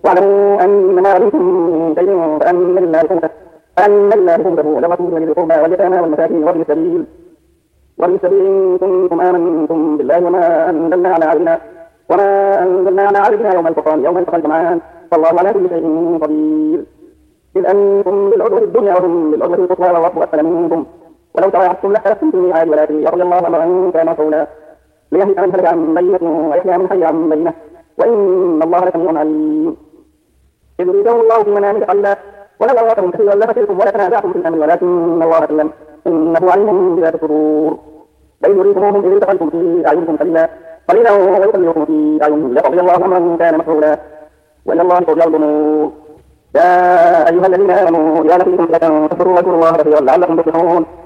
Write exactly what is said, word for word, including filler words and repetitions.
واعلموا أنما غنمتم من شيء فأن لله خمسه فأن لله خمسه وللرسول ولذي القربى واليتامى والمساكين وابن السبيل وابن السبيل إن كنتم آمنتم بالله وما أنزلنا على عبدنا وما أنزلنا على عبدنا يوم الفرقان يوم التقى الجمعان والله على كل شيء قدير. إذ أنتم بالعدوة الدنيا وهم بالعدوة القصوى والرب أسفل منكم ولو تواعدتم لاختلفتم في الميعاد ولكن يقضي الله أمرا كان مفعولا ليهلك من هلك عن بينة ويحيى من حي عن بينة وإن الله لسميع عليم. إذ يريكم الله في منامك قليلا ولو أراكم كثيرا لفشلتم ولتنازعتم في الأمر ولكن الله سلم إنه عليم بذات الصدور. بل يريكموهم إذ التقيتم في أعينكم قليلا قليلا ويقللكم في أعينهم ليقضي الله أمرا كان مفعولا وإلى الله ترجع الأمور. يا أيها الذين آمنوا إذا لقيتم فئة فاذكروا الله كثيرا لعلكم تفلحون.